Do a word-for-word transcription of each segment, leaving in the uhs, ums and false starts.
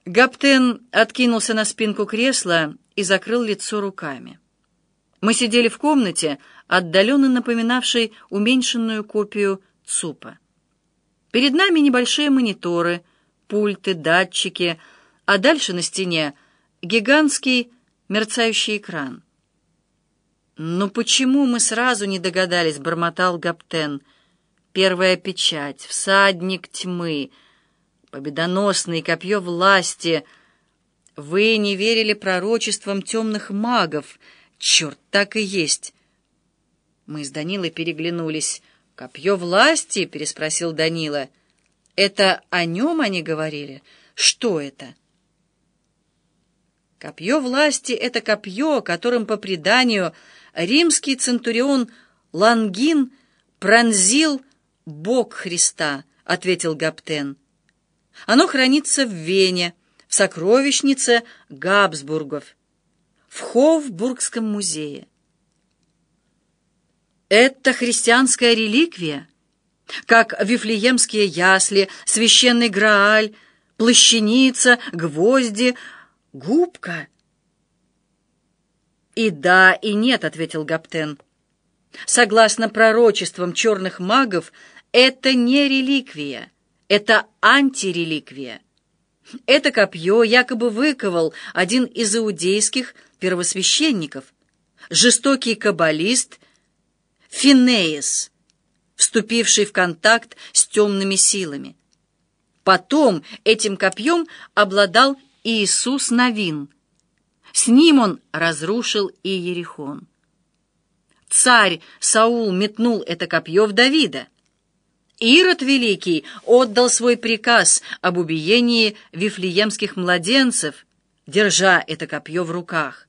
Гаптен откинулся на спинку кресла и закрыл лицо руками. Мы сидели в комнате, отдаленно напоминавшей уменьшенную копию ЦУПа. Перед нами небольшие мониторы, пульты, датчики, а дальше на стене гигантский мерцающий экран. «Ну почему мы сразу не догадались?» — бормотал Гаптен. «Первая печать, всадник тьмы, победоносное копье власти. Вы не верили пророчествам темных магов. Черт, так и есть!» Мы с Данилой переглянулись. «Копье власти?» — переспросил Данила. «Это о нем они говорили? Что это?» Копье власти — это копье, которым, по преданию, римский центурион Лангин пронзил бок Христа, — ответил Гаптен. Оно хранится в Вене, в сокровищнице Габсбургов, в Хофбургском музее. Это христианская реликвия, как вифлеемские ясли, священный Грааль, плащаница, гвозди, губка. «И да, и нет», — ответил Гаптен. «Согласно пророчествам черных магов, это не реликвия, это антиреликвия. Это копье якобы выковал один из иудейских первосвященников, жестокий каббалист Финеис, вступивший в контакт с темными силами. Потом этим копьем обладал Иисус Навин. С ним он разрушил Иерихон. Царь Саул метнул это копье в Давида. Ирод Великий отдал свой приказ об убиении вифлеемских младенцев, держа это копье в руках.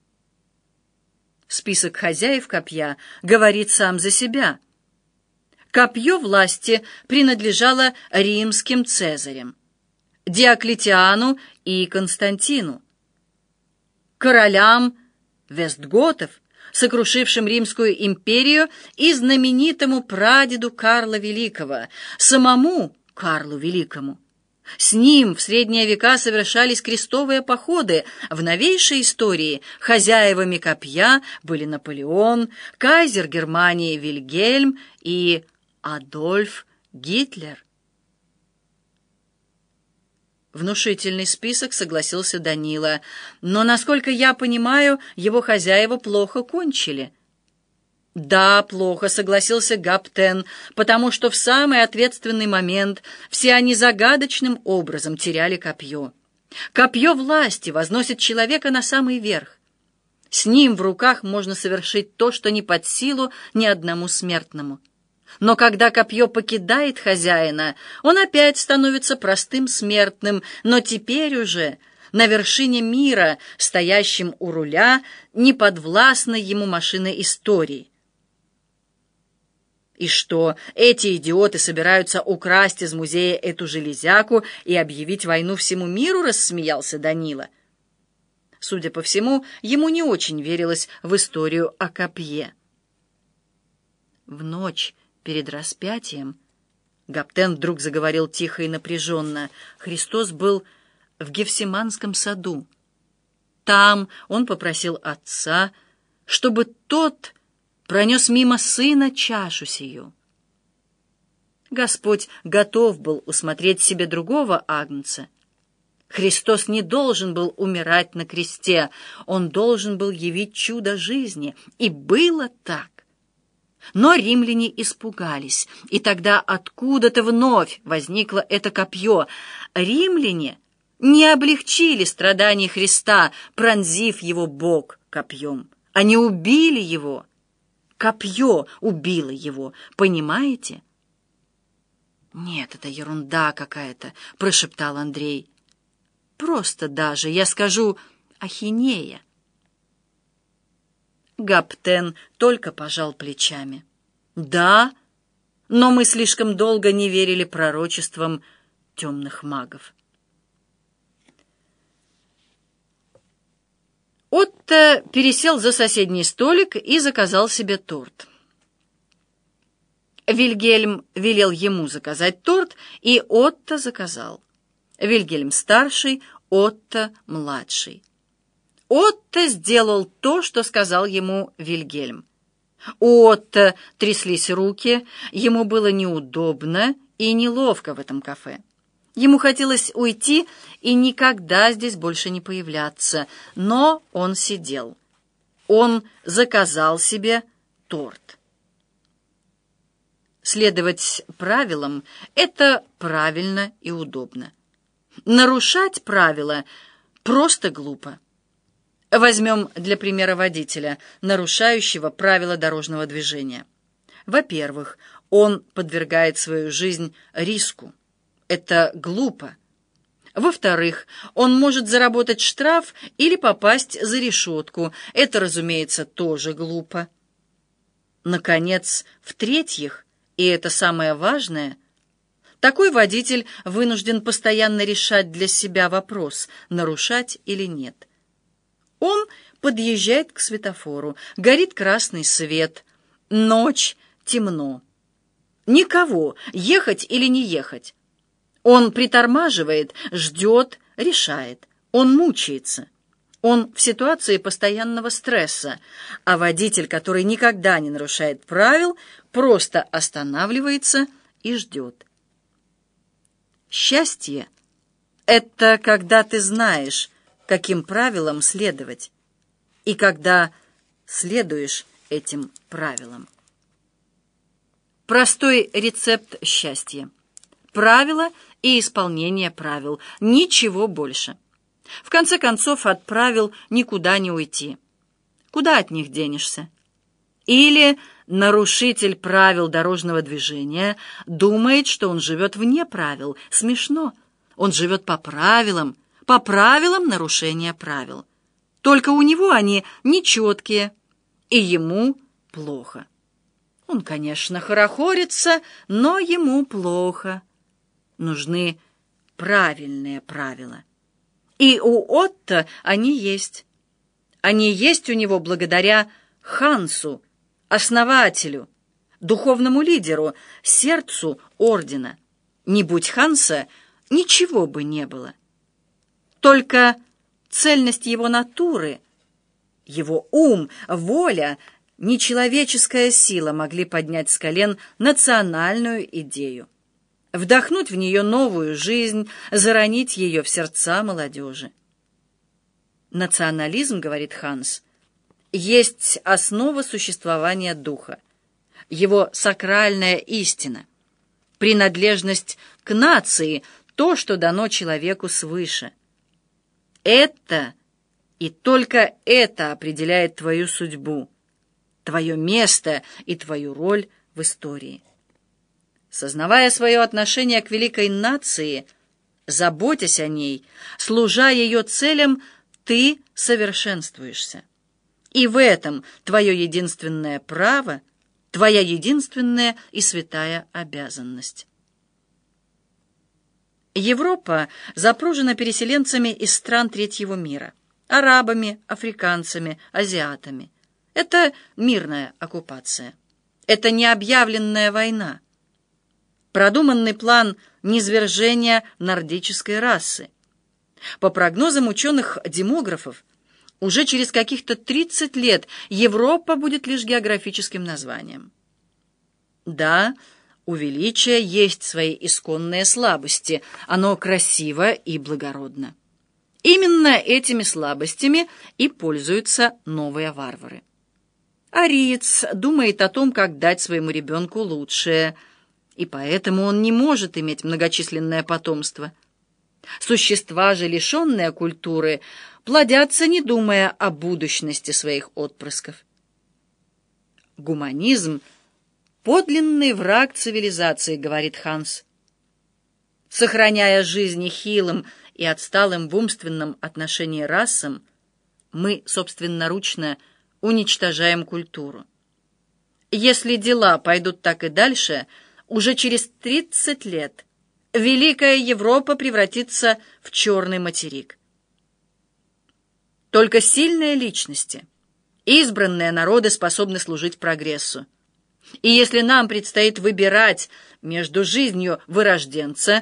Список хозяев копья говорит сам за себя. Копье власти принадлежало римским цезарям, Диоклетиану и Константину, королям вестготов, сокрушившим Римскую империю, и знаменитому прадеду Карла Великого, самому Карлу Великому. С ним в средние века совершались крестовые походы. В новейшей истории хозяевами копья были Наполеон, кайзер Германии Вильгельм и Адольф Гитлер. Внушительный список, согласился Данила, но, насколько я понимаю, его хозяева плохо кончили. Да, плохо, согласился Гаптен, потому что в самый ответственный момент все они загадочным образом теряли копье. Копье власти возносит человека на самый верх. С ним в руках можно совершить то, что не под силу ни одному смертному. Но когда копье покидает хозяина, он опять становится простым смертным, но теперь уже на вершине мира, стоящим у руля неподвластной ему машины истории. И что, эти идиоты собираются украсть из музея эту железяку и объявить войну всему миру, рассмеялся Данила. Судя по всему, ему не очень верилось в историю о копье. В ночь перед распятием Гаптен вдруг заговорил тихо и напряженно. Христос был в Гефсиманском саду. Там он попросил Отца, чтобы тот пронес мимо Сына чашу сию. Господь готов был усмотреть себе другого агнца. Христос не должен был умирать на кресте, он должен был явить чудо жизни, и было так. Но римляне испугались, и тогда откуда-то вновь возникло это копье. Римляне не облегчили страданий Христа, пронзив его бок копьем. Они убили его. Копье убило его, понимаете? «Нет, это ерунда какая-то», — прошептал Андрей. «Просто даже, я скажу, ахинея». Гаптен только пожал плечами. «Да, но мы слишком долго не верили пророчествам темных магов». Отто пересел за соседний столик и заказал себе торт. Вильгельм велел ему заказать торт, и Отто заказал. Вильгельм старший Отто-младший. Отто сделал то, что сказал ему Вильгельм. У Отто тряслись руки, ему было неудобно и неловко в этом кафе. Ему хотелось уйти и никогда здесь больше не появляться, но он сидел. Он заказал себе торт. Следовать правилам — это правильно и удобно. Нарушать правила просто глупо. Возьмем для примера водителя, нарушающего правила дорожного движения. Во-первых, он подвергает свою жизнь риску. Это глупо. Во-вторых, он может заработать штраф или попасть за решетку. Это, разумеется, тоже глупо. Наконец, в-третьих, и это самое важное, такой водитель вынужден постоянно решать для себя вопрос, нарушать или нет. Он подъезжает к светофору, горит красный свет, ночь, темно. Никого, ехать или не ехать. Он притормаживает, ждет, решает. Он мучается. Он в ситуации постоянного стресса, а водитель, который никогда не нарушает правил, просто останавливается и ждет. Счастье — это когда ты знаешь, каким правилам следовать, и когда следуешь этим правилам. Простой рецепт счастья. Правила и исполнение правил. Ничего больше. В конце концов, от правил никуда не уйти. Куда от них денешься? Или нарушитель правил дорожного движения думает, что он живет вне правил. Смешно. Он живет по правилам, по правилам нарушения правил. Только у него они нечеткие, и ему плохо. Он, конечно, хорохорится, но ему плохо. Нужны правильные правила. И у Отто они есть. Они есть у него благодаря Хансу, основателю, духовному лидеру, сердцу ордена. Не будь Ханса, ничего бы не было. Только цельность его натуры, его ум, воля, нечеловеческая сила могли поднять с колен национальную идею, вдохнуть в нее новую жизнь, заронить ее в сердца молодежи. Национализм, говорит Ханс, есть основа существования духа, его сакральная истина, принадлежность к нации, то, что дано человеку свыше. Это и только это определяет твою судьбу, твое место и твою роль в истории. Сознавая свое отношение к великой нации, заботясь о ней, служа ее целям, ты совершенствуешься. И в этом твое единственное право, твоя единственная и святая обязанность. Европа запружена переселенцами из стран третьего мира, арабами, африканцами, азиатами. Это мирная оккупация. Это необъявленная война. Продуманный план низвержения нордической расы. По прогнозам ученых-демографов, уже через каких-то тридцать лет Европа будет лишь географическим названием. Да, у величия есть свои исконные слабости, оно красиво и благородно. Именно этими слабостями и пользуются новые варвары. Ариец думает о том, как дать своему ребенку лучшее, и поэтому он не может иметь многочисленное потомство. Существа же, лишенные культуры, плодятся, не думая о будущности своих отпрысков. Гуманизм — подлинный враг цивилизации, говорит Ханс. Сохраняя жизни хилым и отсталым в умственном отношении расам, мы собственноручно уничтожаем культуру. Если дела пойдут так и дальше, уже через тридцать лет Великая Европа превратится в черный материк. Только сильные личности, избранные народы способны служить прогрессу. И если нам предстоит выбирать между жизнью вырожденца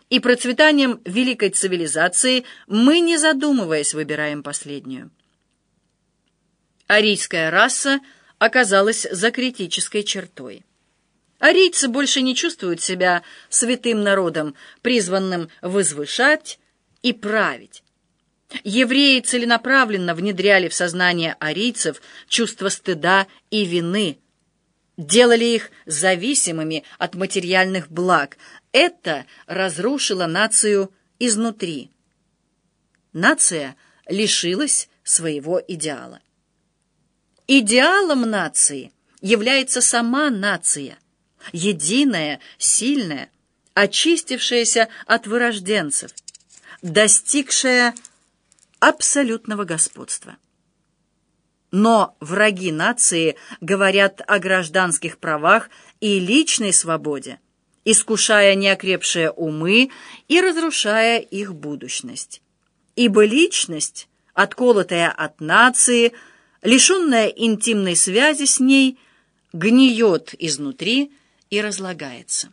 и процветанием великой цивилизации мы, не задумываясь, выбираем последнюю. Арийская раса оказалась за критической чертой. Арийцы больше не чувствуют себя святым народом, призванным возвышать и править. Евреи целенаправленно внедряли в сознание арийцев чувство стыда и вины, делали их зависимыми от материальных благ. Это разрушило нацию изнутри. Нация лишилась своего идеала. Идеалом нации является сама нация, единая, сильная, очистившаяся от вырожденцев, достигшая абсолютного господства. Но враги нации говорят о гражданских правах и личной свободе, искушая неокрепшие умы и разрушая их будущность. Ибо личность, отколотая от нации, лишенная интимной связи с ней, гниет изнутри и разлагается.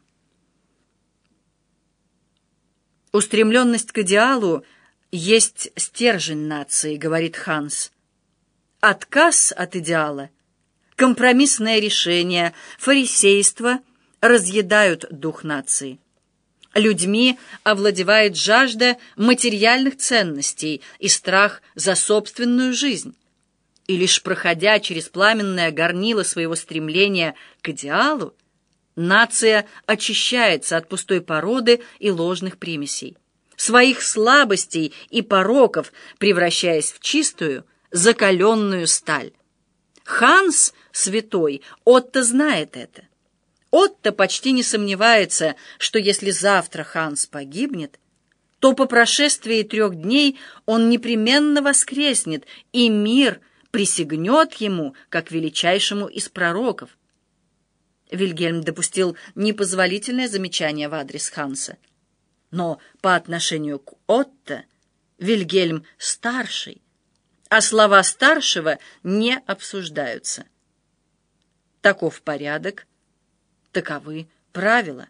Устремленность к идеалу есть стержень нации, говорит Ханс. Отказ от идеала, компромиссное решение, фарисейство разъедают дух нации. Людьми овладевает жажда материальных ценностей и страх за собственную жизнь. И лишь проходя через пламенное горнило своего стремления к идеалу, нация очищается от пустой породы и ложных примесей, своих слабостей и пороков, превращаясь в чистую, закаленную сталь. Ханс, святой, Отто знает это. Отто почти не сомневается, что если завтра Ханс погибнет, то по прошествии трех дней он непременно воскреснет, и мир присягнет ему, как величайшему из пророков. Вильгельм допустил непозволительное замечание в адрес Ханса. Но по отношению к Отто Вильгельм старший, а слова старшего не обсуждаются. Таков порядок, таковы правила.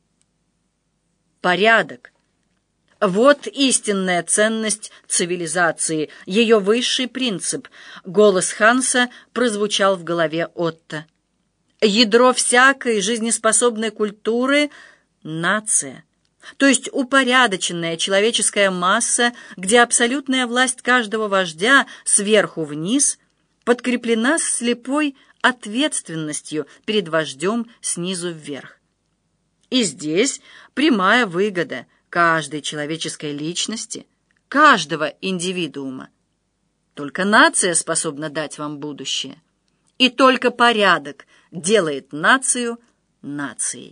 Порядок. Вот истинная ценность цивилизации, ее высший принцип. Голос Ханса прозвучал в голове Отто. Ядро всякой жизнеспособной культуры — нация, то есть упорядоченная человеческая масса, где абсолютная власть каждого вождя сверху вниз подкреплена слепой ответственностью перед вождем снизу вверх. И здесь прямая выгода каждой человеческой личности, каждого индивидуума. Только нация способна дать вам будущее. И только порядок делает нацию нацией.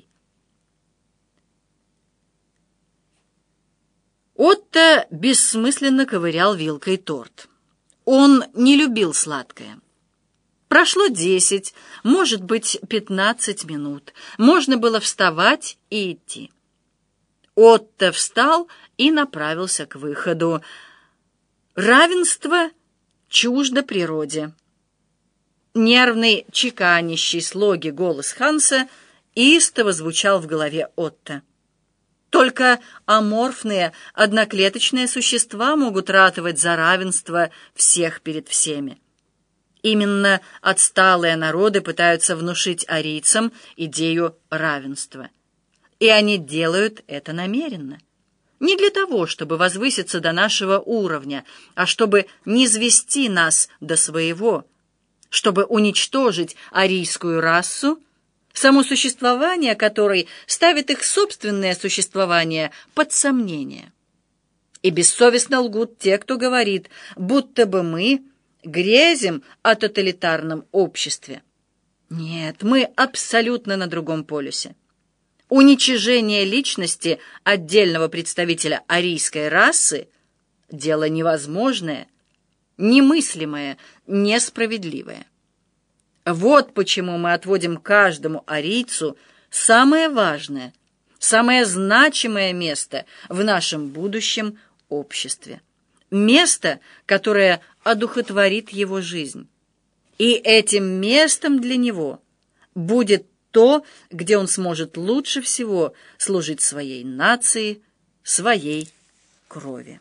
Отто бессмысленно ковырял вилкой торт. Он не любил сладкое. Прошло десять, может быть, пятнадцать минут. Можно было вставать и идти. Отто встал и направился к выходу. Равенство чуждо природе. Нервный, чеканящий слоги голос Ханса истово звучал в голове Отто. Только аморфные, одноклеточные существа могут ратовать за равенство всех перед всеми. Именно отсталые народы пытаются внушить арийцам идею равенства. И они делают это намеренно. Не для того, чтобы возвыситься до нашего уровня, а чтобы низвести нас до своего, чтобы уничтожить арийскую расу, само существование которой ставит их собственное существование под сомнение. И бессовестно лгут те, кто говорит, будто бы мы грезим о тоталитарном обществе. Нет, мы абсолютно на другом полюсе. Уничижение личности отдельного представителя арийской расы – дело невозможное, немыслимое, несправедливое. Вот почему мы отводим каждому арийцу самое важное, самое значимое место в нашем будущем обществе. Место, которое одухотворит его жизнь. И этим местом для него будет то, где он сможет лучше всего служить своей нации своей крови.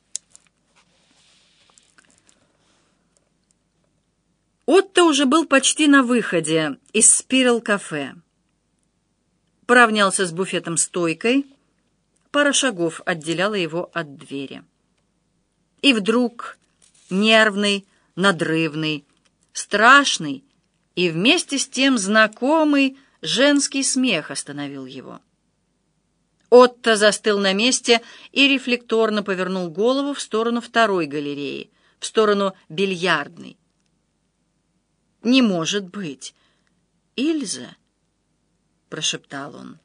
Отто уже был почти на выходе из Спирал-кафе. Поравнялся с буфетом-стойкой, пара шагов отделяла его от двери. И вдруг нервный, надрывный, страшный и вместе с тем знакомый женский смех остановил его. Отто застыл на месте и рефлекторно повернул голову в сторону второй галереи, в сторону бильярдной. «Не может быть! Ильза!» — прошептал он.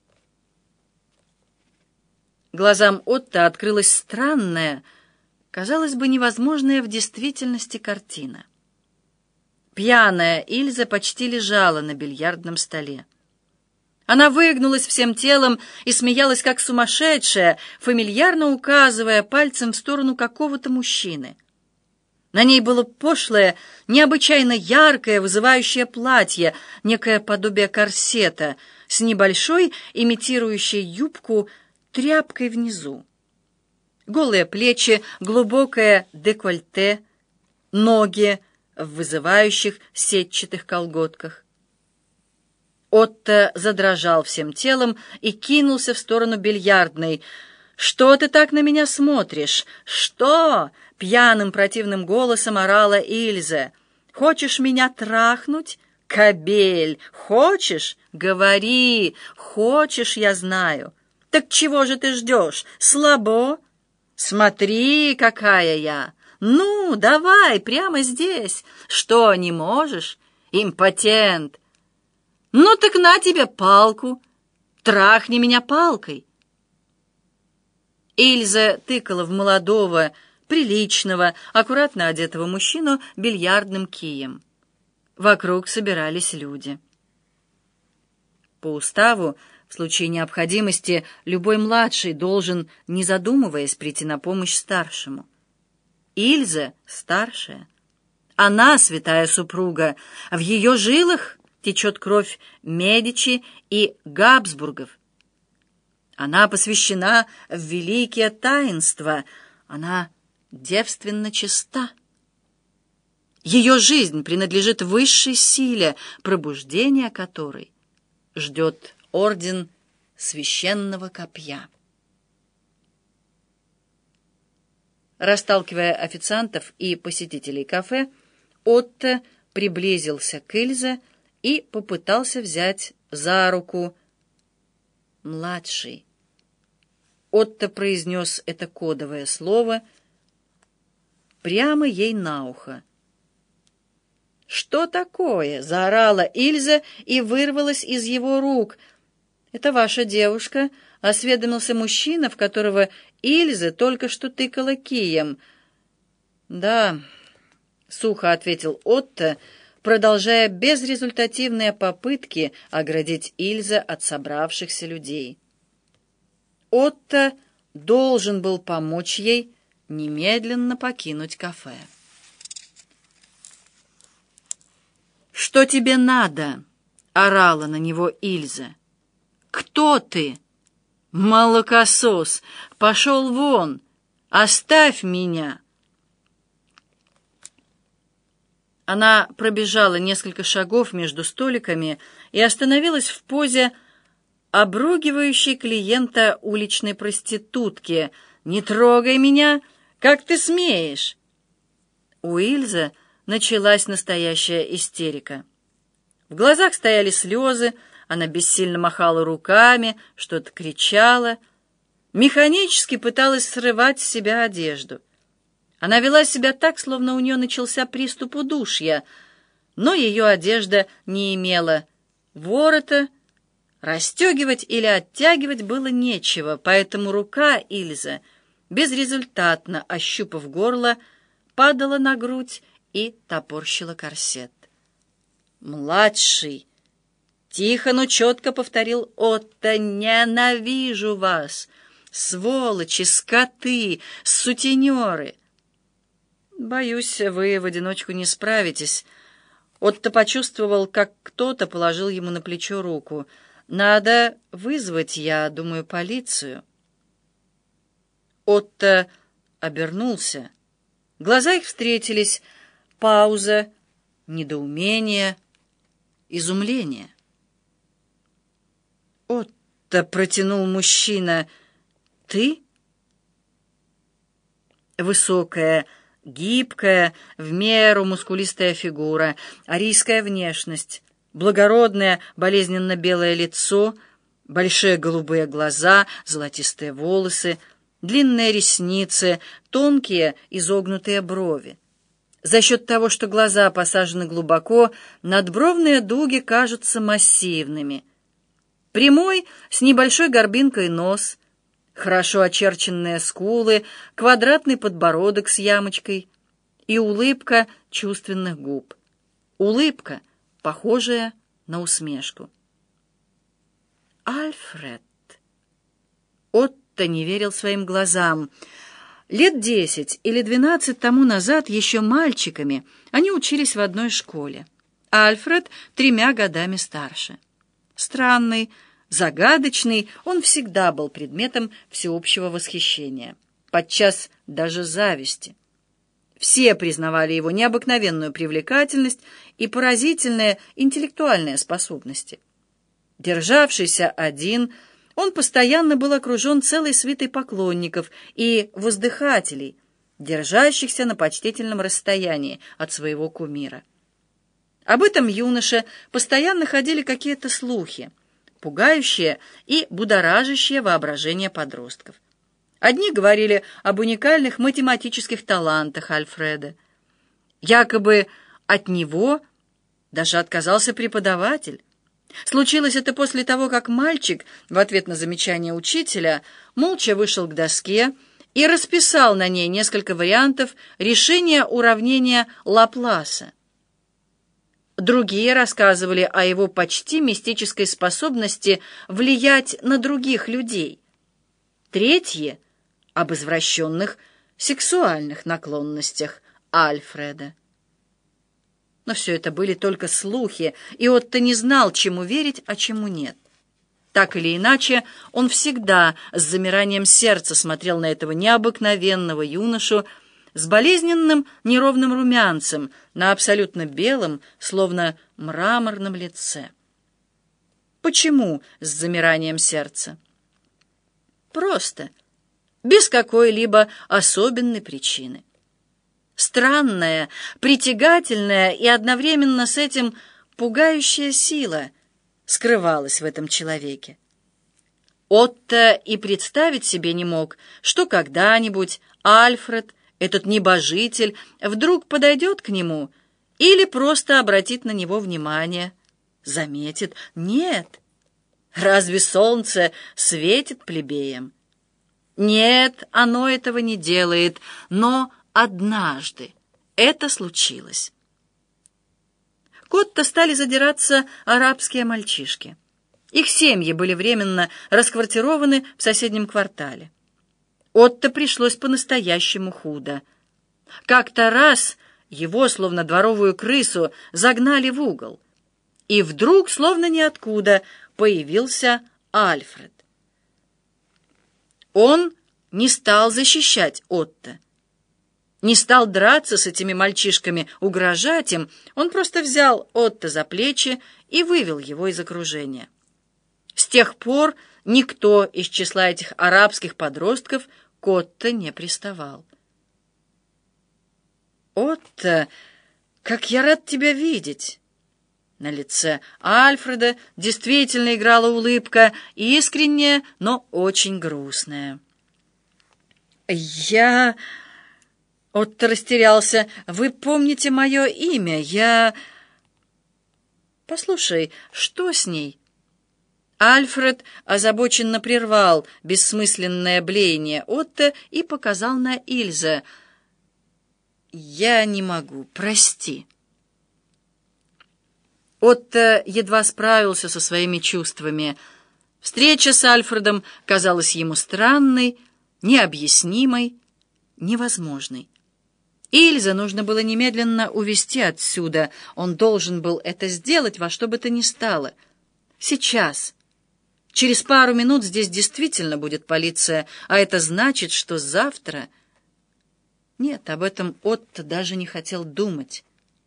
Глазам Отто открылась странная, казалось бы, невозможная в действительности картина. Пьяная Ильза почти лежала на бильярдном столе. Она выгнулась всем телом и смеялась, как сумасшедшая, фамильярно указывая пальцем в сторону какого-то мужчины. На ней было пошлое, необычайно яркое, вызывающее платье, некое подобие корсета, с небольшой, имитирующей юбку, тряпкой внизу. Голые плечи, глубокое декольте, ноги в вызывающих сетчатых колготках. Отто задрожал всем телом и кинулся в сторону бильярдной. «Что ты так на меня смотришь? Что?» — пьяным противным голосом орала Ильза. «Хочешь меня трахнуть? Кобель! Хочешь? Говори! Хочешь, я знаю! Так чего же ты ждешь? Слабо? Смотри, какая я! Ну, давай, прямо здесь! Что, не можешь? Импотент! Ну так на тебе палку! Трахни меня палкой!» Ильза тыкала в молодого, приличного, аккуратно одетого мужчину бильярдным кием. Вокруг собирались люди. По уставу, в случае необходимости, любой младший должен, не задумываясь, прийти на помощь старшему. Ильза старшая. Она святая супруга. В ее жилах течет кровь Медичи и Габсбургов. Она посвящена в великие таинства. Она девственно чиста. Ее жизнь принадлежит высшей силе, пробуждения которой ждет орден священного копья. Расталкивая официантов и посетителей кафе, Отто приблизился к Ильзе и попытался взять за руку. «Младший». Отто произнес это кодовое слово прямо ей на ухо. «Что такое?» — заорала Ильза и вырвалась из его рук. «Это ваша девушка?» — осведомился мужчина, в которого Ильза только что тыкала кием. «Да», — сухо ответил Отто, продолжая безрезультативные попытки оградить Ильза от собравшихся людей. Отто должен был помочь ей немедленно покинуть кафе. «Что тебе надо?» — орала на него Ильза. «Кто ты?» «Молокосос! Пошел вон! Оставь меня!» Она пробежала несколько шагов между столиками и остановилась в позе обругивающей клиента уличной проститутки. «Не трогай меня! Как ты смеешь?» У Ильзы началась настоящая истерика. В глазах стояли слезы, она бессильно махала руками, что-то кричала, механически пыталась срывать с себя одежду. Она вела себя так, словно у нее начался приступ удушья, но ее одежда не имела ворота, расстегивать или оттягивать было нечего, поэтому рука Ильзы, безрезультатно ощупав горло, падала на грудь и топорщила корсет. «Младший!» — тихо, но четко повторил Отто. «Ненавижу вас! Сволочи, скоты, сутенеры!» «Боюсь, вы в одиночку не справитесь». Отто почувствовал, как кто-то положил ему на плечо руку. «Надо вызвать, я думаю, полицию». Отто обернулся. Глаза их встретились. Пауза, недоумение, изумление. «Отто», — протянул мужчина, — «ты?» Высокая, гибкая, в меру мускулистая фигура, арийская внешность, благородное, болезненно-белое лицо, большие голубые глаза, золотистые волосы, длинные ресницы, тонкие изогнутые брови. За счет того, что глаза посажены глубоко, надбровные дуги кажутся массивными. Прямой, с небольшой горбинкой нос, хорошо очерченные скулы, квадратный подбородок с ямочкой и улыбка чувственных губ. Улыбка, похожая на усмешку. «Альфред!» Отто не верил своим глазам. Лет десять или двенадцать тому назад, еще мальчиками, они учились в одной школе. Альфред тремя годами старше. Странный, загадочный, он всегда был предметом всеобщего восхищения, подчас даже зависти. Все признавали его необыкновенную привлекательность и поразительные интеллектуальные способности. Державшийся один, он постоянно был окружен целой свитой поклонников и воздыхателей, держащихся на почтительном расстоянии от своего кумира. Об этом юноше постоянно ходили какие-то слухи, пугающие и будоражащие воображение подростков. Одни говорили об уникальных математических талантах Альфреда. Якобы от него даже отказался преподаватель. Случилось это после того, как мальчик, в ответ на замечание учителя, молча вышел к доске и расписал на ней несколько вариантов решения уравнения Лапласа. Другие рассказывали о его почти мистической способности влиять на других людей. Третьи — об извращенных сексуальных наклонностях Альфреда. Но все это были только слухи, и Отто не знал, чему верить, а чему нет. Так или иначе, он всегда с замиранием сердца смотрел на этого необыкновенного юношу с болезненным неровным румянцем на абсолютно белом, словно мраморном лице. Почему с замиранием сердца? Просто, без какой-либо особенной причины. Странная, притягательная и одновременно с этим пугающая сила скрывалась в этом человеке. Отто и представить себе не мог, что когда-нибудь Альфред, этот небожитель, вдруг подойдет к нему или просто обратит на него внимание, заметит. Нет, разве солнце светит плебеям? Нет, оно этого не делает, но однажды это случилось. К Отто стали задираться арабские мальчишки. Их семьи были временно расквартированы в соседнем квартале. Отто пришлось по-настоящему худо. Как-то раз его, словно дворовую крысу, загнали в угол. И вдруг, словно ниоткуда, появился Альфред. Он не стал защищать Отто. Не стал драться с этими мальчишками, угрожать им, он просто взял Отто за плечи и вывел его из окружения. С тех пор никто из числа этих арабских подростков к Отто не приставал. «Отто, как я рад тебя видеть!» На лице Альфреда действительно играла улыбка, искренняя, но очень грустная. «Я...» Отто растерялся. «Вы помните мое имя? Я...» «Послушай, что с ней?» Альфред озабоченно прервал бессмысленное блеяние Отто и показал на Ильзе. «Я не могу, прости». Отто едва справился со своими чувствами. Встреча с Альфредом казалась ему странной, необъяснимой, невозможной. Ильзе нужно было немедленно увезти отсюда. Он должен был это сделать во что бы то ни стало. Сейчас. Через пару минут здесь действительно будет полиция, а это значит, что завтра... Нет, об этом Отто даже не хотел думать.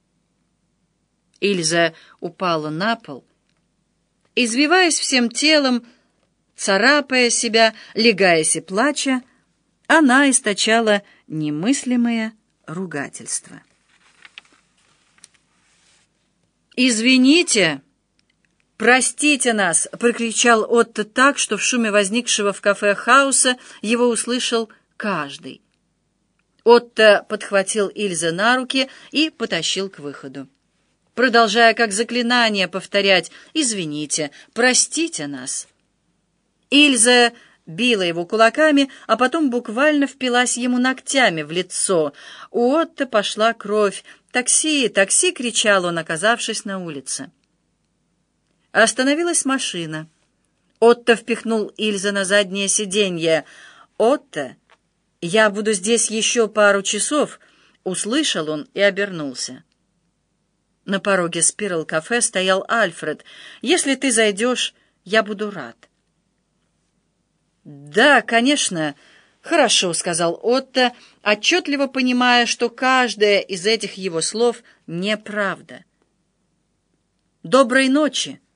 Ильза упала на пол, извиваясь всем телом, царапая себя, легаясь и плача, она источала немыслимые ругательства. «Извините! Простите нас!» — прокричал Отто так, что в шуме возникшего в кафе хаоса его услышал каждый. Отто подхватил Ильзу на руки и потащил к выходу, продолжая как заклинание повторять «Извините! Простите нас!». Ильза била его кулаками, а потом буквально впилась ему ногтями в лицо. У Отто пошла кровь. «Такси! Такси!» — кричал он, оказавшись на улице. Остановилась машина. Отто впихнул Ильзу на заднее сиденье. «Отто, я буду здесь еще пару часов», — услышал он и обернулся. На пороге Спирл-кафе стоял Альфред. «Если ты зайдешь, я буду рад». «Да, конечно, хорошо», — сказал Отто, отчетливо понимая, что каждое из этих его слов неправда. «Доброй ночи!»